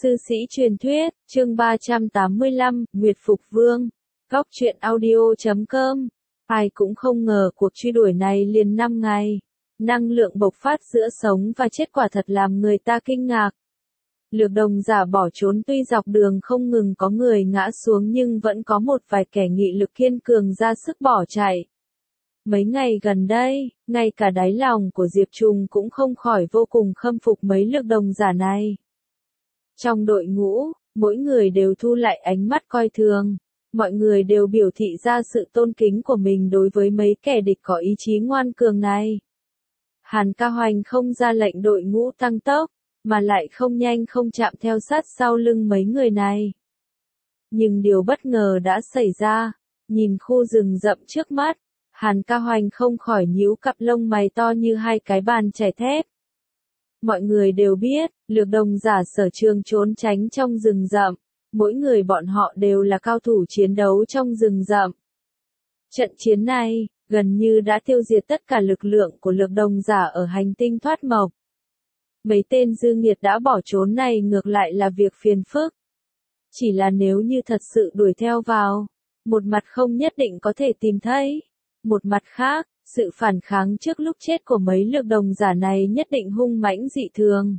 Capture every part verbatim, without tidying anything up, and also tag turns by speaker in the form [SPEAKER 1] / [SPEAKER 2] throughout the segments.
[SPEAKER 1] Sư sĩ truyền thuyết, chương ba trăm tám mươi lăm, Nguyệt Phục Vương. Góc truyện audio chấm com. Ai cũng không ngờ cuộc truy đuổi này liền năm ngày. Năng lượng bộc phát giữa sống và chết quả thật làm người ta kinh ngạc. Lược đồng giả bỏ trốn, tuy dọc đường không ngừng có người ngã xuống nhưng vẫn có một vài kẻ nghị lực kiên cường ra sức bỏ chạy. Mấy ngày gần đây, ngay cả đáy lòng của Diệp Trùng cũng không khỏi vô cùng khâm phục mấy lược đồng giả này. Trong đội ngũ, mỗi người đều thu lại ánh mắt coi thường, mọi người đều biểu thị ra sự tôn kính của mình đối với mấy kẻ địch có ý chí ngoan cường này. Hàn Ca Hoành không ra lệnh đội ngũ tăng tốc, mà lại không nhanh không chậm theo sát sau lưng mấy người này. Nhưng điều bất ngờ đã xảy ra, nhìn khu rừng rậm trước mắt, Hàn Ca Hoành không khỏi nhíu cặp lông mày to như hai cái bàn chải thép. Mọi người đều biết, lược đồng giả sở trường trốn tránh trong rừng rậm, mỗi người bọn họ đều là cao thủ chiến đấu trong rừng rậm. Trận chiến này, gần như đã tiêu diệt tất cả lực lượng của lược đồng giả ở hành tinh thoát mộc. Mấy tên dư nghiệt đã bỏ trốn này ngược lại là việc phiền phức. Chỉ là nếu như thật sự đuổi theo vào, một mặt không nhất định có thể tìm thấy, một mặt khác, sự phản kháng trước lúc chết của mấy lược đồng giả này nhất định hung mãnh dị thường.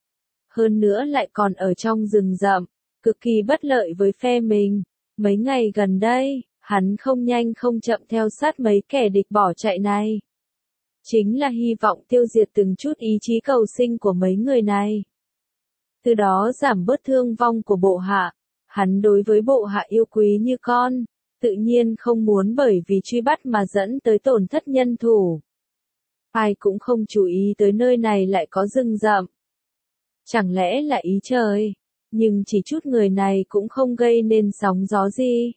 [SPEAKER 1] Hơn nữa lại còn ở trong rừng rậm, cực kỳ bất lợi với phe mình. Mấy ngày gần đây, hắn không nhanh không chậm theo sát mấy kẻ địch bỏ chạy này. Chính là hy vọng tiêu diệt từng chút ý chí cầu sinh của mấy người này. Từ đó giảm bớt thương vong của bộ hạ. Hắn đối với bộ hạ yêu quý như con, tự nhiên không muốn bởi vì truy bắt mà dẫn tới tổn thất nhân thủ. Ai cũng không chú ý tới nơi này lại có rừng rậm. Chẳng lẽ là ý trời, nhưng chỉ chút người này cũng không gây nên sóng gió gì.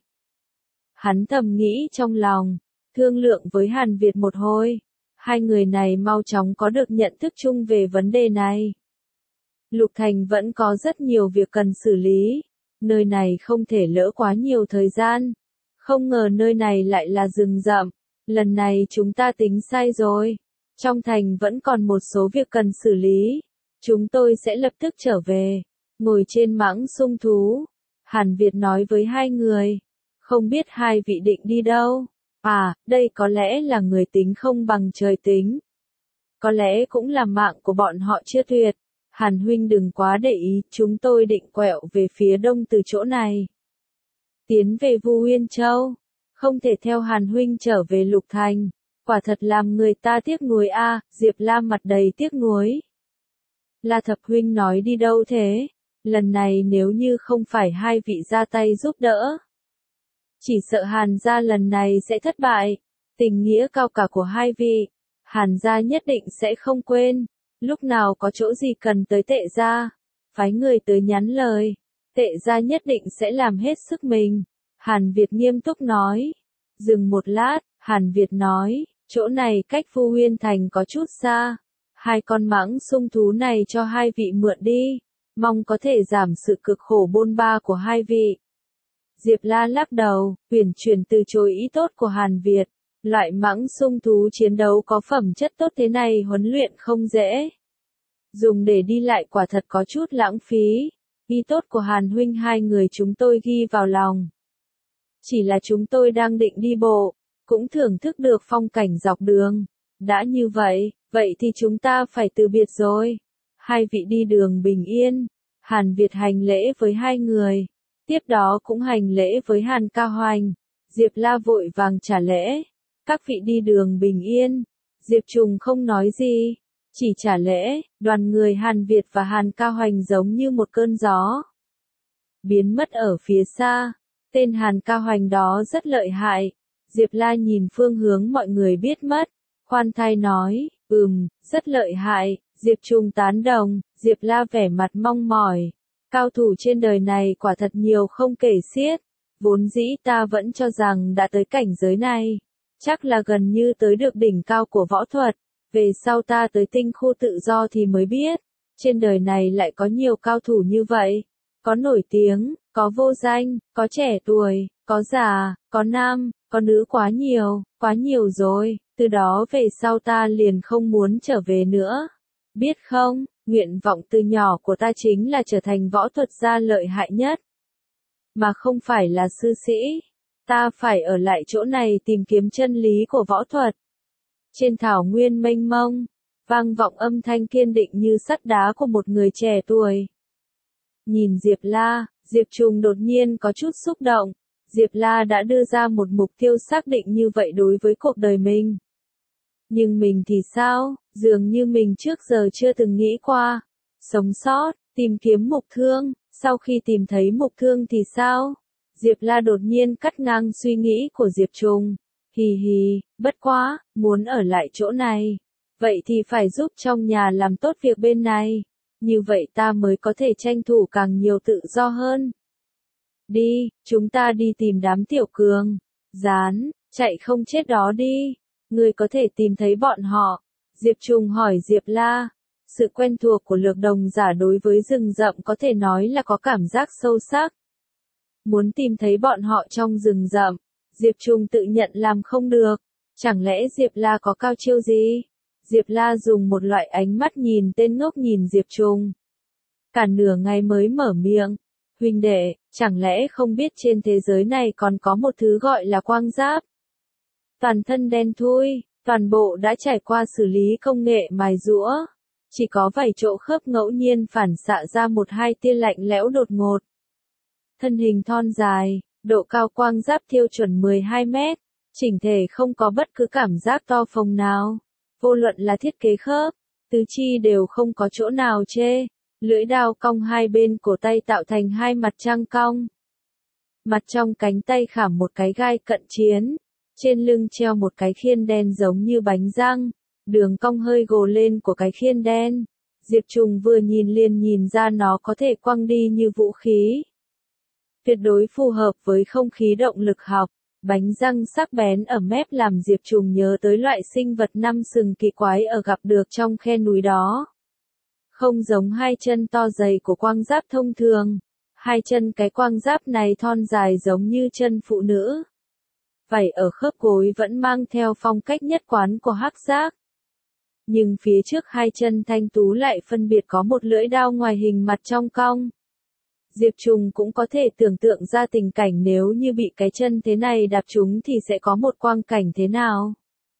[SPEAKER 1] Hắn thầm nghĩ trong lòng, thương lượng với Hàn Việt một hồi, hai người này mau chóng có được nhận thức chung về vấn đề này. Lục Thành vẫn có rất nhiều việc cần xử lý, nơi này không thể lỡ quá nhiều thời gian. Không ngờ nơi này lại là rừng rậm, lần này chúng ta tính sai rồi. Trong thành vẫn còn một số việc cần xử lý, chúng tôi sẽ lập tức trở về. Ngồi trên mãng sung thú, Hàn Việt nói với hai người, không biết hai vị định đi đâu. À, đây có lẽ là người tính không bằng trời tính. Có lẽ cũng là mạng của bọn họ chưa tuyệt. Hàn huynh đừng quá để ý, chúng tôi định quẹo về phía đông từ chỗ này. Tiến về Vu Uyên Châu, không thể theo Hàn huynh trở về Lục Thành, quả thật làm người ta tiếc nuối a. À, Diệp Lam mặt đầy tiếc nuối. La Thập huynh nói đi đâu thế? Lần này nếu như không phải hai vị ra tay giúp đỡ, chỉ sợ Hàn gia lần này sẽ thất bại. Tình nghĩa cao cả của hai vị, Hàn gia nhất định sẽ không quên. Lúc nào có chỗ gì cần tới Tệ gia, phái người tới nhắn lời, Tệ gia nhất định sẽ làm hết sức mình. Hàn Việt nghiêm túc nói. Dừng một lát, Hàn Việt nói, chỗ này cách Vu Uyên Thành có chút xa. Hai con mãng sung thú này cho hai vị mượn đi, mong có thể giảm sự cực khổ bôn ba của hai vị. Diệp La lắc đầu, uyển chuyển từ chối ý tốt của Hàn Việt. Loại mãng sung thú chiến đấu có phẩm chất tốt thế này huấn luyện không dễ. Dùng để đi lại quả thật có chút lãng phí. Ý tốt của Hàn huynh hai người chúng tôi ghi vào lòng. Chỉ là chúng tôi đang định đi bộ, cũng thưởng thức được phong cảnh dọc đường. Đã như vậy, vậy thì chúng ta phải từ biệt rồi. Hai vị đi đường bình yên. Hàn Việt hành lễ với hai người. Tiếp đó cũng hành lễ với Hàn Ca Hoành. Diệp La vội vàng trả lễ. Các vị đi đường bình yên. Diệp Trùng không nói gì, chỉ trả lễ. Đoàn người Hàn Việt và Hàn Ca Hoành giống như một cơn gió, biến mất ở phía xa. Tên Hàn Ca Hoành đó rất lợi hại. Diệp La nhìn phương hướng mọi người biết mất, khoan thai nói, ừm, rất lợi hại. Diệp Trùng tán đồng. Diệp La vẻ mặt mong mỏi. Cao thủ trên đời này quả thật nhiều không kể xiết. Vốn dĩ ta vẫn cho rằng đã tới cảnh giới này, chắc là gần như tới được đỉnh cao của võ thuật. Về sau ta tới tinh khu tự do thì mới biết, trên đời này lại có nhiều cao thủ như vậy. Có nổi tiếng, có vô danh, có trẻ tuổi, có già, có nam, có nữ, quá nhiều, quá nhiều rồi. Từ đó về sau ta liền không muốn trở về nữa. Biết không, Nguyện vọng từ nhỏ của ta chính là trở thành võ thuật gia lợi hại nhất, mà không phải là sư sĩ. Ta phải ở lại chỗ này tìm kiếm chân lý của võ thuật. Trên thảo nguyên mênh mông, vang vọng âm thanh kiên định như sắt đá của một người trẻ tuổi. Nhìn Diệp La, Diệp Trùng đột nhiên có chút xúc động. Diệp La đã đưa ra một mục tiêu xác định như vậy đối với cuộc đời mình. Nhưng mình thì sao? Dường như mình trước giờ chưa từng nghĩ qua. Sống sót, tìm kiếm mục thương, sau khi tìm thấy mục thương thì sao? Diệp La đột nhiên cắt ngang suy nghĩ của Diệp Trùng. Hì hì, bất quá, muốn ở lại chỗ này. Vậy thì phải giúp trong nhà làm tốt việc bên này. Như vậy ta mới có thể tranh thủ càng nhiều tự do hơn. Đi, chúng ta đi tìm đám tiểu cường. Gián, chạy không chết đó đi. Ngươi có thể tìm thấy bọn họ. Diệp Trùng hỏi Diệp La. Sự quen thuộc của lược đồng giả đối với rừng rậm có thể nói là có cảm giác sâu sắc. Muốn tìm thấy bọn họ trong rừng rậm, Diệp Trùng tự nhận làm không được. Chẳng lẽ Diệp La có cao chiêu gì? Diệp La dùng một loại ánh mắt nhìn tên ngốc nhìn Diệp Trùng. Cả nửa ngày mới mở miệng. Huynh đệ, chẳng lẽ không biết trên thế giới này còn có một thứ gọi là quang giáp? Toàn thân đen thui, toàn bộ đã trải qua xử lý công nghệ mài giũa. Chỉ có vài chỗ khớp ngẫu nhiên phản xạ ra một hai tia lạnh lẽo đột ngột. Thân hình thon dài, độ cao quang giáp thiêu chuẩn mười hai mét, chỉnh thể không có bất cứ cảm giác to phồng nào. Vô luận là thiết kế khớp, tứ chi đều không có chỗ nào chê. Lưỡi đao cong hai bên cổ tay tạo thành hai mặt trăng cong. Mặt trong cánh tay khảm một cái gai cận chiến. Trên lưng treo một cái khiên đen giống như bánh răng. Đường cong hơi gồ lên của cái khiên đen. Diệp Trùng vừa nhìn liền nhìn ra nó có thể quăng đi như vũ khí. Tuyệt đối phù hợp với không khí động lực học. Bánh răng sắc bén ở mép làm Diệp Trùng nhớ tới loại sinh vật năm sừng kỳ quái ở gặp được trong khe núi đó. Không giống hai chân to dày của quang giáp thông thường. Hai chân cái quang giáp này thon dài giống như chân phụ nữ. Vảy ở khớp gối vẫn mang theo phong cách nhất quán của hắc giác. Nhưng phía trước hai chân thanh tú lại phân biệt có một lưỡi đao ngoài hình mặt trong cong. Diệp Trùng cũng có thể tưởng tượng ra tình cảnh nếu như bị cái chân thế này đạp trúng thì sẽ có một quang cảnh thế nào.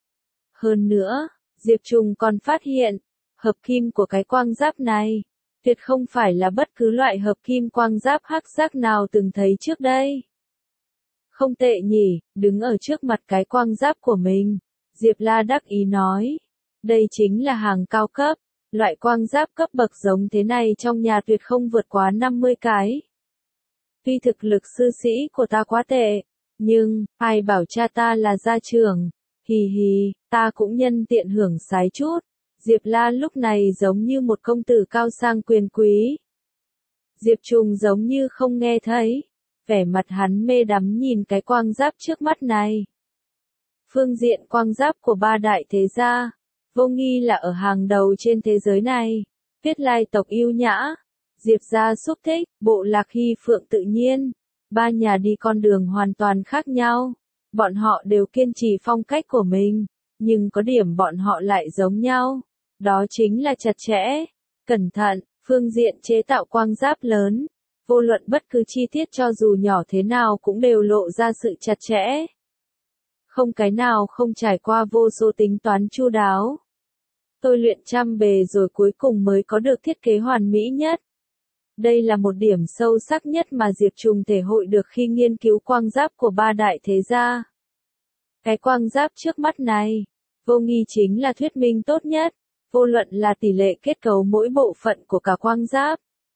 [SPEAKER 1] Hơn nữa, Diệp Trùng còn phát hiện, hợp kim của cái quang giáp này, tuyệt không phải là bất cứ loại hợp kim quang giáp hắc giác nào từng thấy trước đây. Không tệ nhỉ, đứng ở trước mặt cái quang giáp của mình, Diệp La đắc ý nói. Đây chính là hàng cao cấp, loại quang giáp cấp bậc giống thế này trong nhà tuyệt không vượt quá năm mươi cái. Tuy thực lực sư sĩ của ta quá tệ, nhưng, ai bảo cha ta là gia trưởng, hì hì, ta cũng nhân tiện hưởng sái chút. Diệp La lúc này giống như một công tử cao sang quyền quý. Diệp Trùng giống như không nghe thấy, vẻ mặt hắn mê đắm nhìn cái quang giáp trước mắt này. Phương diện quang giáp của ba đại thế gia, vô nghi là ở hàng đầu trên thế giới này. Viết lai tộc yêu nhã, Diệp gia xúc thích, bộ lạc hy phượng tự nhiên. Ba nhà đi con đường hoàn toàn khác nhau. Bọn họ đều kiên trì phong cách của mình, nhưng có điểm bọn họ lại giống nhau. Đó chính là chặt chẽ, cẩn thận, phương diện chế tạo quang giáp lớn. Vô luận bất cứ chi tiết cho dù nhỏ thế nào cũng đều lộ ra sự chặt chẽ. Không cái nào không trải qua vô số tính toán chu đáo. Tôi luyện trăm bề rồi cuối cùng mới có được thiết kế hoàn mỹ nhất. Đây là một điểm sâu sắc nhất mà Diệp Trùng thể hội được khi nghiên cứu quang giáp của ba đại thế gia. Cái quang giáp trước mắt này, vô nghi chính là thuyết minh tốt nhất, vô luận là tỷ lệ kết cấu mỗi bộ phận của cả quang giáp,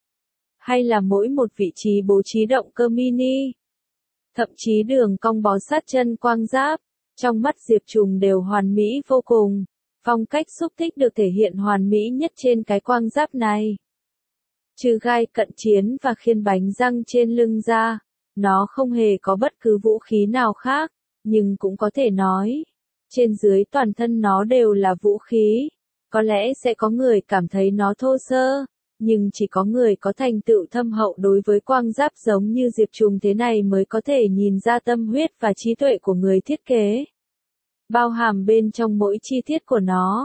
[SPEAKER 1] hay là mỗi một vị trí bố trí động cơ mini, thậm chí đường cong bó sát chân quang giáp, trong mắt Diệp Trùng đều hoàn mỹ vô cùng. Phong cách xúc thích được thể hiện hoàn mỹ nhất trên cái quang giáp này. Trừ gai cận chiến và khiên bánh răng trên lưng ra, nó không hề có bất cứ vũ khí nào khác, nhưng cũng có thể nói, trên dưới toàn thân nó đều là vũ khí. Có lẽ sẽ có người cảm thấy nó thô sơ, nhưng chỉ có người có thành tựu thâm hậu đối với quang giáp giống như Diệp Trùng thế này mới có thể nhìn ra tâm huyết và trí tuệ của người thiết kế. Bao hàm bên trong mỗi chi tiết của nó.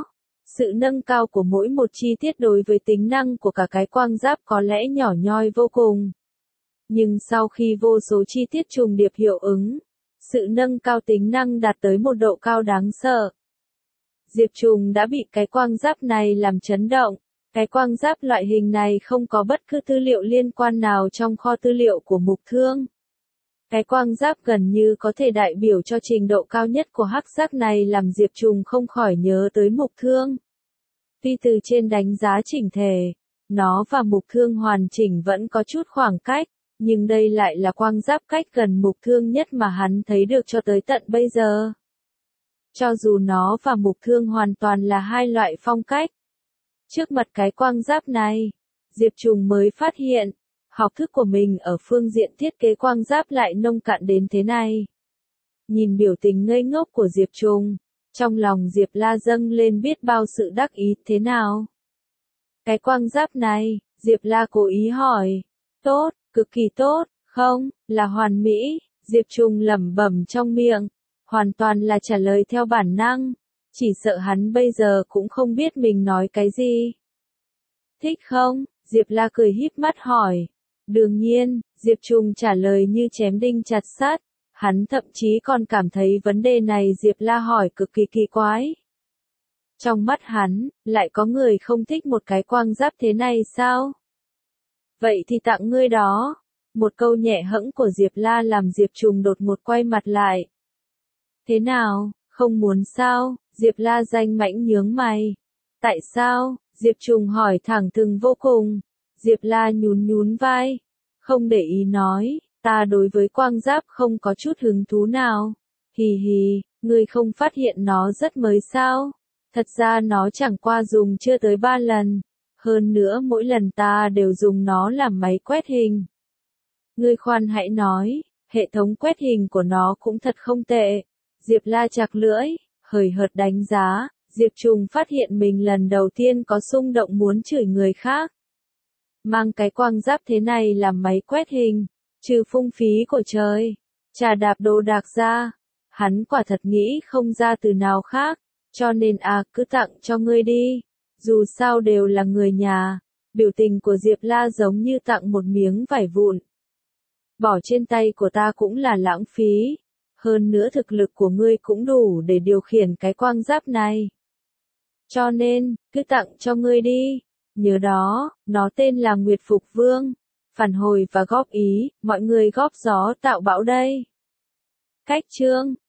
[SPEAKER 1] Sự nâng cao của mỗi một chi tiết đối với tính năng của cả cái quang giáp có lẽ nhỏ nhoi vô cùng. Nhưng sau khi vô số chi tiết trùng điệp hiệu ứng, sự nâng cao tính năng đạt tới một độ cao đáng sợ. Diệp Trùng đã bị cái quang giáp này làm chấn động. Cái quang giáp loại hình này không có bất cứ tư liệu liên quan nào trong kho tư liệu của Mục Thương. Cái quang giáp gần như có thể đại biểu cho trình độ cao nhất của hắc giác này làm Diệp Trùng không khỏi nhớ tới Mục Thương. Tuy từ trên đánh giá chỉnh thể, nó và Mục Thương hoàn chỉnh vẫn có chút khoảng cách, nhưng đây lại là quang giáp cách gần Mục Thương nhất mà hắn thấy được cho tới tận bây giờ. Cho dù nó và Mục Thương hoàn toàn là hai loại phong cách. Trước mặt cái quang giáp này, Diệp Trùng mới phát hiện, học thức của mình ở phương diện thiết kế quang giáp lại nông cạn đến thế này. Nhìn biểu tình ngây ngốc của Diệp Trùng, trong lòng Diệp La dâng lên biết bao sự đắc ý thế nào. Cái quang giáp này, Diệp La cố ý hỏi, tốt, cực kỳ tốt, không, là hoàn mỹ, Diệp Trùng lẩm bẩm trong miệng, hoàn toàn là trả lời theo bản năng, chỉ sợ hắn bây giờ cũng không biết mình nói cái gì. Thích không? Diệp La cười híp mắt hỏi. Đương nhiên, Diệp Trùng trả lời như chém đinh chặt sắt, hắn thậm chí còn cảm thấy vấn đề này Diệp La hỏi cực kỳ kỳ quái. Trong mắt hắn, lại có người không thích một cái quang giáp thế này sao? Vậy thì tặng ngươi đó. Một câu nhẹ hẫng của Diệp La làm Diệp Trùng đột ngột quay mặt lại. Thế nào, không muốn sao? Diệp La danh mãnh nhướng mày. Tại sao? Diệp Trùng hỏi thẳng thừng vô cùng. Diệp La nhún nhún vai. Không để ý nói, ta đối với quang giáp không có chút hứng thú nào. Hì hì, ngươi không phát hiện nó rất mới sao? Thật ra nó chẳng qua dùng chưa tới ba lần. Hơn nữa mỗi lần ta đều dùng nó làm máy quét hình. Ngươi khoan hãy nói, hệ thống quét hình của nó cũng thật không tệ. Diệp La chạc lưỡi, hời hợt đánh giá, Diệp Trùng phát hiện mình lần đầu tiên có xung động muốn chửi người khác. Mang cái quang giáp thế này làm máy quét hình, trừ phung phí của trời, trà đạp đồ đạc ra, hắn quả thật nghĩ không ra từ nào khác, cho nên à cứ tặng cho ngươi đi, dù sao đều là người nhà. Biểu tình của Diệp La giống như tặng một miếng vải vụn. Bỏ trên tay của ta cũng là lãng phí. Hơn nữa thực lực của ngươi cũng đủ để điều khiển cái quang giáp này. Cho nên, cứ tặng cho ngươi đi. Nhớ đó, nó tên là Nguyệt Phục Vương. Phản hồi và góp ý, mọi người góp gió tạo bão đây. Cách chương